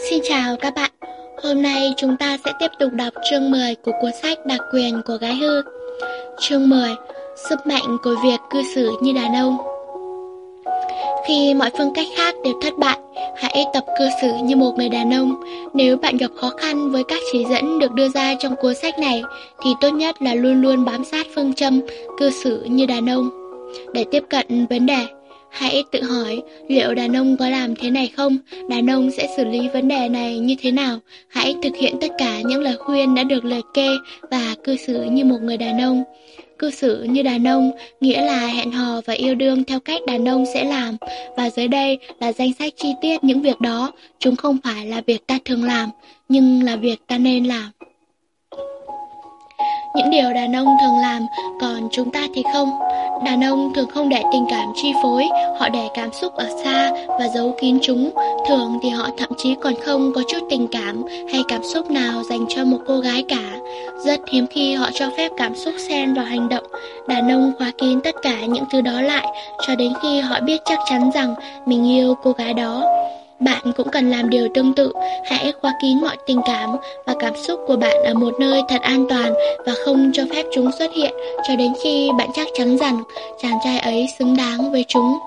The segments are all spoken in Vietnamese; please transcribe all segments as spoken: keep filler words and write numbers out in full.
Xin chào các bạn. Hôm nay chúng ta sẽ tiếp tục đọc chương mười của cuốn sách Đặc quyền của gái hư. Chương mười. Sức mạnh của việc cư xử như đàn ông. Khi mọi phương cách khác đều thất bại, hãy tập cư xử như một người đàn ông. Nếu bạn gặp khó khăn với các chỉ dẫn được đưa ra trong cuốn sách này, thì tốt nhất là luôn luôn bám sát phương châm cư xử như đàn ông. Để tiếp cận vấn đề, hãy tự hỏi liệu đàn ông có làm thế này không? Đàn ông sẽ xử lý vấn đề này như thế nào? Hãy thực hiện tất cả những lời khuyên đã được liệt kê và cư xử như một người đàn ông. Cư xử như đàn ông nghĩa là hẹn hò và yêu đương theo cách đàn ông sẽ làm. Và dưới đây là danh sách chi tiết những việc đó. Chúng không phải là việc ta thường làm, nhưng là việc ta nên làm. Những điều đàn ông thường làm, còn chúng ta thì không. Đàn ông thường không để tình cảm chi phối, họ để cảm xúc ở xa và giấu kín chúng. Thường thì họ thậm chí còn không có chút tình cảm hay cảm xúc nào dành cho một cô gái cả. Rất hiếm khi họ cho phép cảm xúc xen vào hành động. Đàn ông khóa kín tất cả những thứ đó lại cho đến khi họ biết chắc chắn rằng mình yêu cô gái đó. Bạn cũng cần làm điều tương tự. Hãy khóa kín mọi tình cảm và cảm xúc của bạn ở một nơi thật an toàn và không cho phép chúng xuất hiện cho đến khi bạn chắc chắn rằng chàng trai ấy xứng đáng với chúng.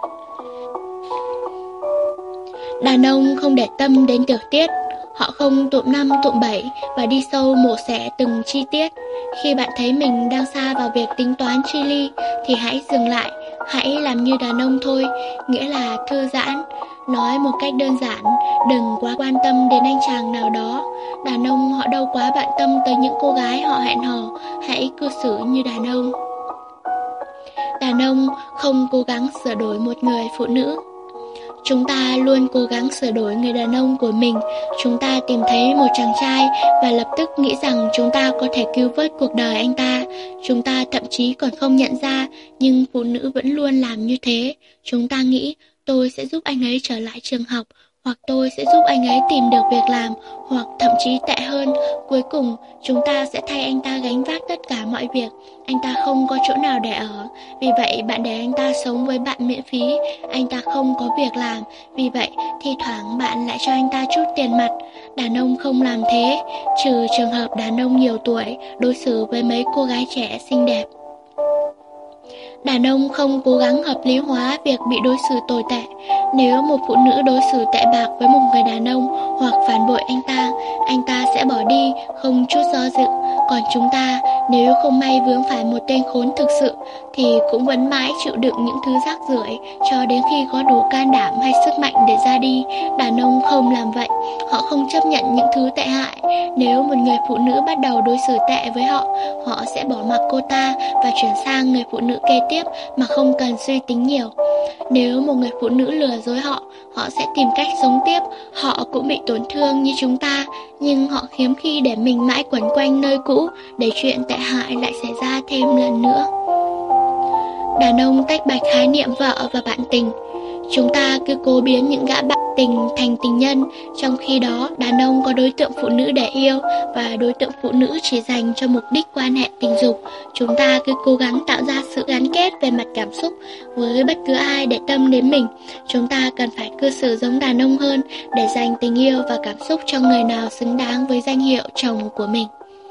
Đàn ông không để tâm đến tiểu tiết. Họ không tụm năm tụm bảy và đi sâu mổ xẻ từng chi tiết. Khi bạn thấy mình đang sa vào việc tính toán chi ly thì hãy dừng lại. Hãy làm như đàn ông thôi, nghĩa là thư giãn. Nói một cách đơn giản, đừng quá quan tâm đến anh chàng nào đó. Đàn ông họ đâu quá bận tâm tới những cô gái họ hẹn hò. Hãy cư xử như đàn ông. Đàn ông không cố gắng sửa đổi một người phụ nữ. Chúng ta luôn cố gắng sửa đổi người đàn ông của mình. Chúng ta tìm thấy một chàng trai và lập tức nghĩ rằng chúng ta có thể cứu vớt cuộc đời anh ta. Chúng ta thậm chí còn không nhận ra, nhưng phụ nữ vẫn luôn làm như thế. Chúng ta nghĩ tôi sẽ giúp anh ấy trở lại trường học, hoặc tôi sẽ giúp anh ấy tìm được việc làm, hoặc thậm chí tệ hơn, cuối cùng chúng ta sẽ thay anh ta gánh vác tất cả mọi việc. Anh ta không có chỗ nào để ở, vì vậy bạn để anh ta sống với bạn miễn phí. Anh ta không có việc làm, vì vậy thi thoảng bạn lại cho anh ta chút tiền mặt. Đàn ông không làm thế, trừ trường hợp đàn ông nhiều tuổi đối xử với mấy cô gái trẻ xinh đẹp. Đàn ông không cố gắng hợp lý hóa việc bị đối xử tồi tệ. Nếu một phụ nữ đối xử tệ bạc với một người đàn ông hoặc phản bội anh ta, anh ta sẽ bỏ đi không chút do dự. Còn chúng ta, nếu không may vướng phải một tên khốn thực sự, thì cũng vẫn mãi chịu đựng những thứ rác rưởi cho đến khi có đủ can đảm hay sức mạnh để ra đi. Đàn ông không làm vậy. Họ không chấp nhận những thứ tệ hại. Nếu một người phụ nữ bắt đầu đối xử tệ với họ, họ sẽ bỏ mặc cô ta và chuyển sang người phụ nữ kế tiếp mà không cần suy tính nhiều. Nếu một người phụ nữ lừa dối họ, họ sẽ tìm cách sống tiếp. Họ cũng bị tổn thương như chúng ta, nhưng họ hiếm khi để mình mãi quẩn quanh nơi cũ để chuyện tệ hại lại xảy ra thêm lần nữa. Đàn ông tách bạch khái niệm vợ và bạn tình. Chúng ta cứ cố biến những gã bạn tình thành tình nhân, trong khi đó đàn ông có đối tượng phụ nữ để yêu và đối tượng phụ nữ chỉ dành cho mục đích quan hệ tình dục. Chúng ta cứ cố gắng tạo ra sự gắn kết về mặt cảm xúc với bất cứ ai để tâm đến mình. Chúng ta cần phải cư xử giống đàn ông hơn để dành tình yêu và cảm xúc cho người nào xứng đáng với danh hiệu chồng của mình.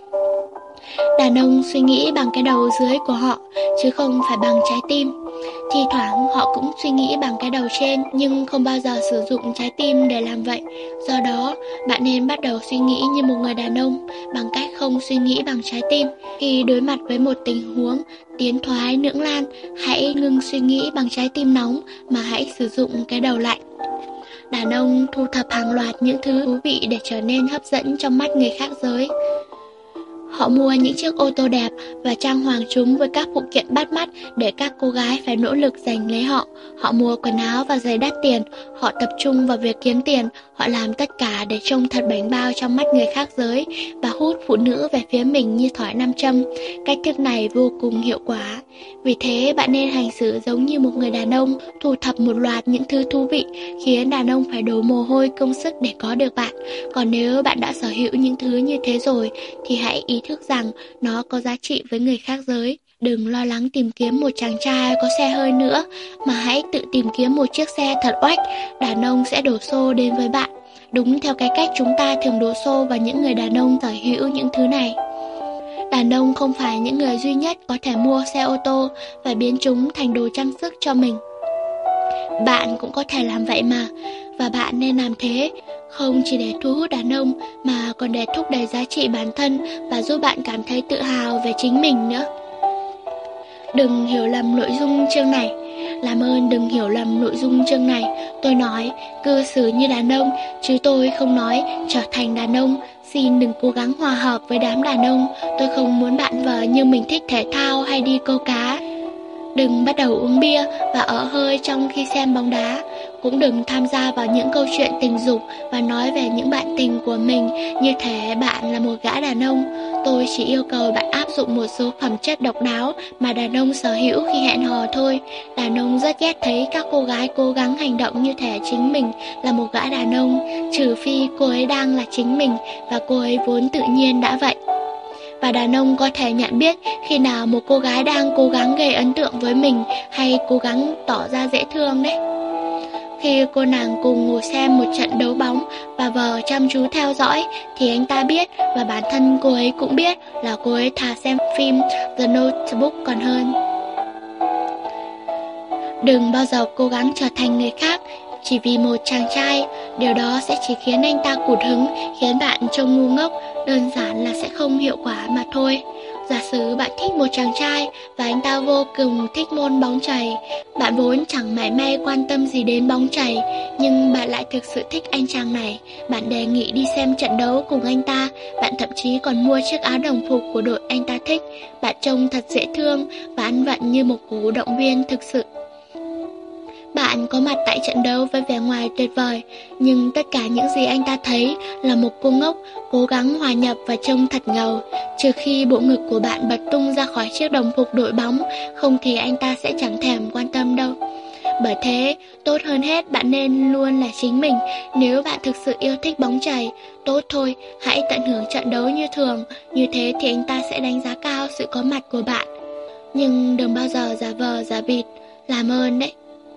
Đàn ông suy nghĩ bằng cái đầu dưới của họ, chứ không phải bằng trái tim. Thi thoảng họ cũng suy nghĩ bằng cái đầu trên, nhưng không bao giờ sử dụng trái tim để làm vậy. Do đó, bạn nên bắt đầu suy nghĩ như một người đàn ông, bằng cách không suy nghĩ bằng trái tim. Khi đối mặt với một tình huống tiến thoái lưỡng nan, hãy ngưng suy nghĩ bằng trái tim nóng, mà hãy sử dụng cái đầu lạnh. Đàn ông thu thập hàng loạt những thứ thú vị để trở nên hấp dẫn trong mắt người khác giới. Họ mua những chiếc ô tô đẹp và trang hoàng chúng với các phụ kiện bắt mắt để các cô gái phải nỗ lực giành lấy họ. Họ mua quần áo và giày đắt tiền. Họ tập trung vào việc kiếm tiền. Họ làm tất cả để trông thật bảnh bao trong mắt người khác giới và hút phụ nữ về phía mình như thỏi nam châm. Cách thức này vô cùng hiệu quả. Vì thế bạn nên hành xử giống như một người đàn ông, thu thập một loạt những thứ thú vị khiến đàn ông phải đổ mồ hôi công sức để có được bạn. Còn nếu bạn đã sở hữu những thứ như thế rồi thì hãy ý thức rằng nó có giá trị với người khác giới. Đừng lo lắng tìm kiếm một chàng trai có xe hơi nữa, mà hãy tự tìm kiếm một chiếc xe thật oách. Đàn ông sẽ đổ xô đến với bạn. đúng theo cái cách chúng ta thường đổ xô vào những người đàn ông sở hữu những thứ này. Đàn ông không phải những người duy nhất có thể mua xe ô tô và biến chúng thành đồ trang sức cho mình. Bạn cũng có thể làm vậy mà, và bạn nên làm thế, không chỉ để thu hút đàn ông mà còn để thúc đẩy giá trị bản thân và giúp bạn cảm thấy tự hào về chính mình nữa. Đừng hiểu lầm nội dung chương này. Làm ơn đừng hiểu lầm nội dung chương này. Tôi nói cư xử như đàn ông, chứ tôi không nói trở thành đàn ông. Xin đừng cố gắng hòa hợp với đám đàn ông. Tôi không muốn bạn vợ như mình thích thể thao hay đi câu cá. Đừng bắt đầu uống bia và ở hơi trong khi xem bóng đá. Cũng đừng tham gia vào những câu chuyện tình dục và nói về những bạn tình của mình như thể bạn là một gã đàn ông. Tôi chỉ yêu cầu bạn áp dụng một số phẩm chất độc đáo mà đàn ông sở hữu khi hẹn hò thôi. Đàn ông rất ghét thấy các cô gái cố gắng hành động như thể chính mình là một gã đàn ông, trừ phi cô ấy đang là chính mình và cô ấy vốn tự nhiên đã vậy. Và đàn ông có thể nhận biết khi nào một cô gái đang cố gắng gây ấn tượng với mình hay cố gắng tỏ ra dễ thương đấy. Khi cô nàng cùng ngồi xem một trận đấu bóng và vợ chăm chú theo dõi thì anh ta biết, và bản thân cô ấy cũng biết, là cô ấy thà xem phim The Notebook còn hơn. Đừng bao giờ cố gắng trở thành người khác chỉ vì một chàng trai. Điều đó sẽ chỉ khiến anh ta cụt hứng, khiến bạn trông ngu ngốc, đơn giản là sẽ không hiệu quả mà thôi. Giả sử bạn thích một chàng trai và anh ta vô cùng thích môn bóng chày. Bạn vốn chẳng mảy may quan tâm gì đến bóng chày, nhưng bạn lại thực sự thích anh chàng này. Bạn đề nghị đi xem trận đấu cùng anh ta. Bạn thậm chí còn mua chiếc áo đồng phục của đội anh ta thích. Bạn trông thật dễ thương và ăn vận như một cổ động viên thực sự. Bạn có mặt tại trận đấu với vẻ ngoài tuyệt vời, nhưng tất cả những gì anh ta thấy là một cô ngốc cố gắng hòa nhập và trông thật ngầu. Trừ khi bộ ngực của bạn bật tung ra khỏi chiếc đồng phục đội bóng, không thì anh ta sẽ chẳng thèm quan tâm đâu. Bởi thế, tốt hơn hết bạn nên luôn là chính mình. Nếu bạn thực sự yêu thích bóng chày, tốt thôi, hãy tận hưởng trận đấu như thường. Như thế thì anh ta sẽ đánh giá cao sự có mặt của bạn. Nhưng đừng bao giờ giả vờ giả vịt, làm ơn đấy.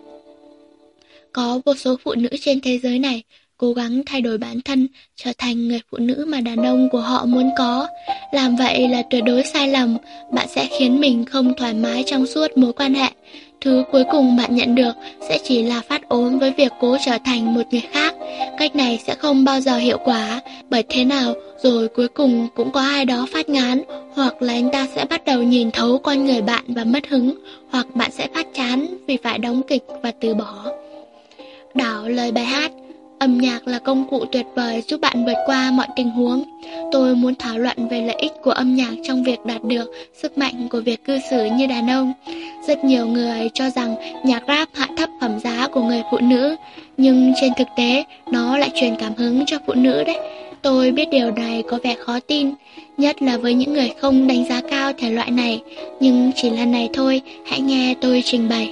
Có vô số phụ nữ trên thế giới này cố gắng thay đổi bản thân, trở thành người phụ nữ mà đàn ông của họ muốn có. Làm vậy là tuyệt đối sai lầm. Bạn sẽ khiến mình không thoải mái trong suốt mối quan hệ. Thứ cuối cùng bạn nhận được sẽ chỉ là phát ốm với việc cố trở thành một người khác. Cách này sẽ không bao giờ hiệu quả, bởi thế nào rồi cuối cùng cũng có ai đó phát ngán, hoặc là anh ta sẽ bắt đầu nhìn thấu con người bạn và mất hứng, hoặc bạn sẽ phát chán vì phải đóng kịch và từ bỏ. Đảo lời bài hát. Âm nhạc là công cụ tuyệt vời giúp bạn vượt qua mọi tình huống. Tôi muốn thảo luận về lợi ích của âm nhạc trong việc đạt được sức mạnh của việc cư xử như đàn ông. Rất nhiều người cho rằng nhạc rap hạ thấp phẩm giá của người phụ nữ, nhưng trên thực tế nó lại truyền cảm hứng cho phụ nữ đấy. Tôi biết điều này có vẻ khó tin, nhất là với những người không đánh giá cao thể loại này, nhưng chỉ lần này thôi, hãy nghe tôi trình bày.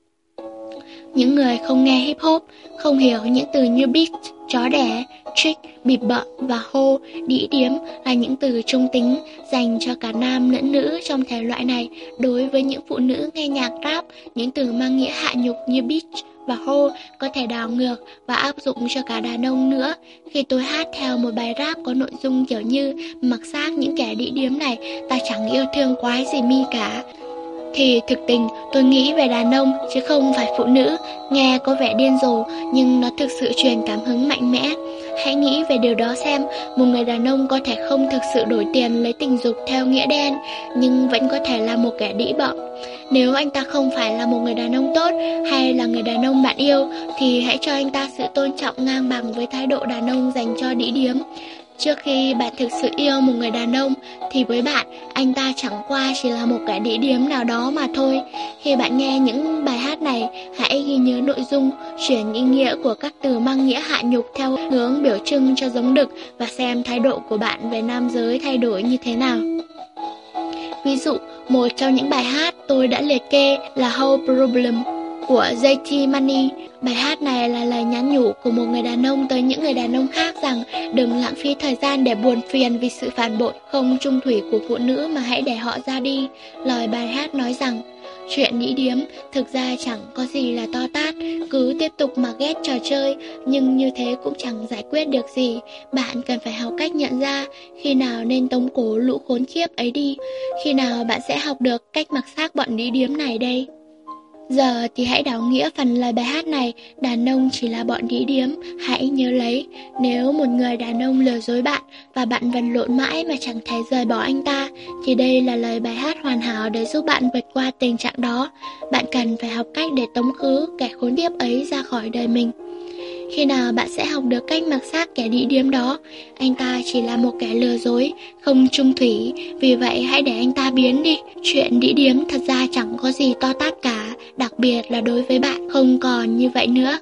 Những người không nghe hip hop không hiểu những từ như beat, chó đẻ, trick, bịp bợm và hô, đĩ điếm là những từ trung tính dành cho cả nam lẫn nữ trong thể loại này. Đối với những phụ nữ nghe nhạc rap, những từ mang nghĩa hạ nhục như beat và hô có thể đảo ngược và áp dụng cho cả đàn ông nữa. Khi tôi hát theo một bài rap có nội dung kiểu như mặc xác những kẻ đĩ điếm này, ta chẳng yêu thương quái gì mi cả, thì thực tình tôi nghĩ về đàn ông chứ không phải phụ nữ. Nghe có vẻ điên rồ nhưng nó thực sự truyền cảm hứng mạnh mẽ. Hãy nghĩ về điều đó xem. Một người đàn ông có thể không thực sự đổi tiền lấy tình dục theo nghĩa đen, nhưng vẫn có thể là một kẻ đĩ bợm. Nếu anh ta không phải là một người đàn ông tốt hay là người đàn ông bạn yêu, thì hãy cho anh ta sự tôn trọng ngang bằng với thái độ đàn ông dành cho đĩ điếm. Trước khi bạn thực sự yêu một người đàn ông thì với bạn, anh ta chẳng qua chỉ là một kẻ đĩ điếm nào đó mà thôi. Khi bạn nghe những bài hát này, hãy ghi nhớ nội dung, chuyển ý nghĩa của các từ mang nghĩa hạ nhục theo hướng biểu trưng cho giống đực và xem thái độ của bạn về nam giới thay đổi như thế nào. Ví dụ, một trong những bài hát tôi đã liệt kê là Whole Problem của J T Money. Bài hát này là lời nhắn nhủ của một người đàn ông tới những người đàn ông khác rằng đừng lãng phí thời gian để buồn phiền vì sự phản bội không trung thủy của phụ nữ, mà hãy để họ ra đi. Lời bài hát nói rằng Chuyện đĩ điếm thực ra chẳng có gì là to tát, cứ tiếp tục mà ghét trò chơi, nhưng như thế cũng chẳng giải quyết được gì. Bạn cần phải học cách nhận ra khi nào nên tống cổ lũ khốn khiếp ấy đi, khi nào bạn sẽ học được cách mặc xác bọn đĩ điếm này đây. Giờ thì hãy đảo nghĩa phần lời bài hát này, đàn ông chỉ là bọn đĩ điếm. Hãy nhớ lấy, nếu một người đàn ông lừa dối bạn và bạn vật lộn mãi mà chẳng thể rời bỏ anh ta, thì đây là lời bài hát hoàn hảo để giúp bạn vượt qua tình trạng đó. Bạn cần phải học cách để tống khứ kẻ khốn kiếp ấy ra khỏi đời mình. Khi nào bạn sẽ học được cách mặc xác kẻ đĩ điếm đó? Anh ta chỉ là một kẻ lừa dối, không trung thủy, vì vậy hãy để anh ta biến đi. Chuyện đĩ điếm thật ra chẳng có gì to tát cả, đặc biệt là đối với bạn không còn như vậy nữa.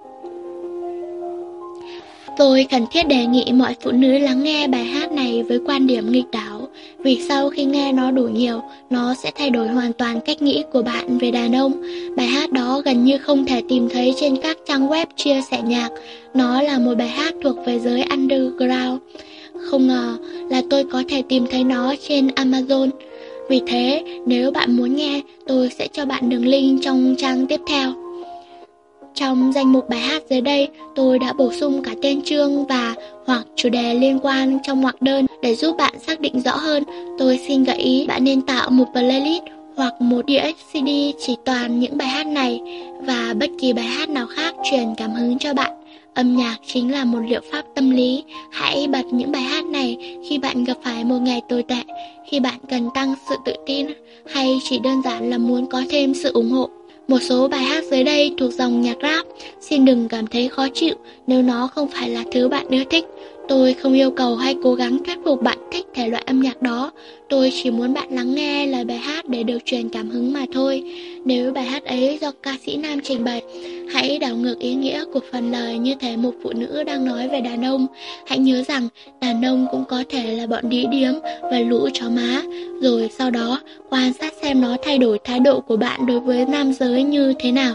Tôi khẩn thiết đề nghị mọi phụ nữ lắng nghe bài hát này với quan điểm nghịch đảo, vì sau khi nghe nó đủ nhiều, nó sẽ thay đổi hoàn toàn cách nghĩ của bạn về đàn ông. Bài hát đó gần như không thể tìm thấy trên các trang web chia sẻ nhạc. Nó là một bài hát thuộc về giới underground. Không ngờ là tôi có thể tìm thấy nó trên Amazon. Vì thế, nếu bạn muốn nghe, tôi sẽ cho bạn đường link trong trang tiếp theo. Trong danh mục bài hát dưới đây, tôi đã bổ sung cả tên chương và hoặc chủ đề liên quan trong ngoặc đơn để giúp bạn xác định rõ hơn. Tôi xin gợi ý bạn nên tạo một playlist hoặc một đĩa xê đê chỉ toàn những bài hát này và bất kỳ bài hát nào khác truyền cảm hứng cho bạn. Âm nhạc chính là một liệu pháp tâm lý. Hãy bật những bài hát này khi bạn gặp phải một ngày tồi tệ, khi bạn cần tăng sự tự tin, hay chỉ đơn giản là muốn có thêm sự ủng hộ. Một số bài hát dưới đây thuộc dòng nhạc rap, xin đừng cảm thấy khó chịu nếu nó không phải là thứ bạn ưa thích. Tôi không yêu cầu hay cố gắng thuyết phục bạn thích thể loại âm nhạc đó. Tôi chỉ muốn bạn lắng nghe lời bài hát để được truyền cảm hứng mà thôi. Nếu bài hát ấy do ca sĩ nam trình bày, hãy đảo ngược ý nghĩa của phần lời như thể một phụ nữ đang nói về đàn ông. Hãy nhớ rằng đàn ông cũng có thể là bọn đĩ điếm và lũ chó má. Rồi sau đó quan sát xem nó thay đổi thái độ của bạn đối với nam giới như thế nào.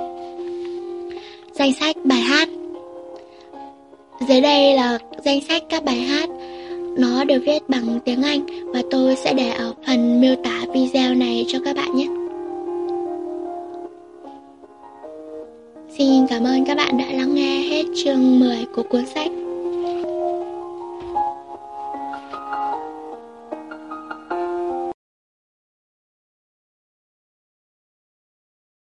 Danh sách bài hát. Dưới đây là danh sách các bài hát. Nó được viết bằng tiếng Anh và tôi sẽ để ở phần miêu tả video này cho các bạn nhé. Xin cảm ơn các bạn đã lắng nghe hết chương mười của cuốn sách.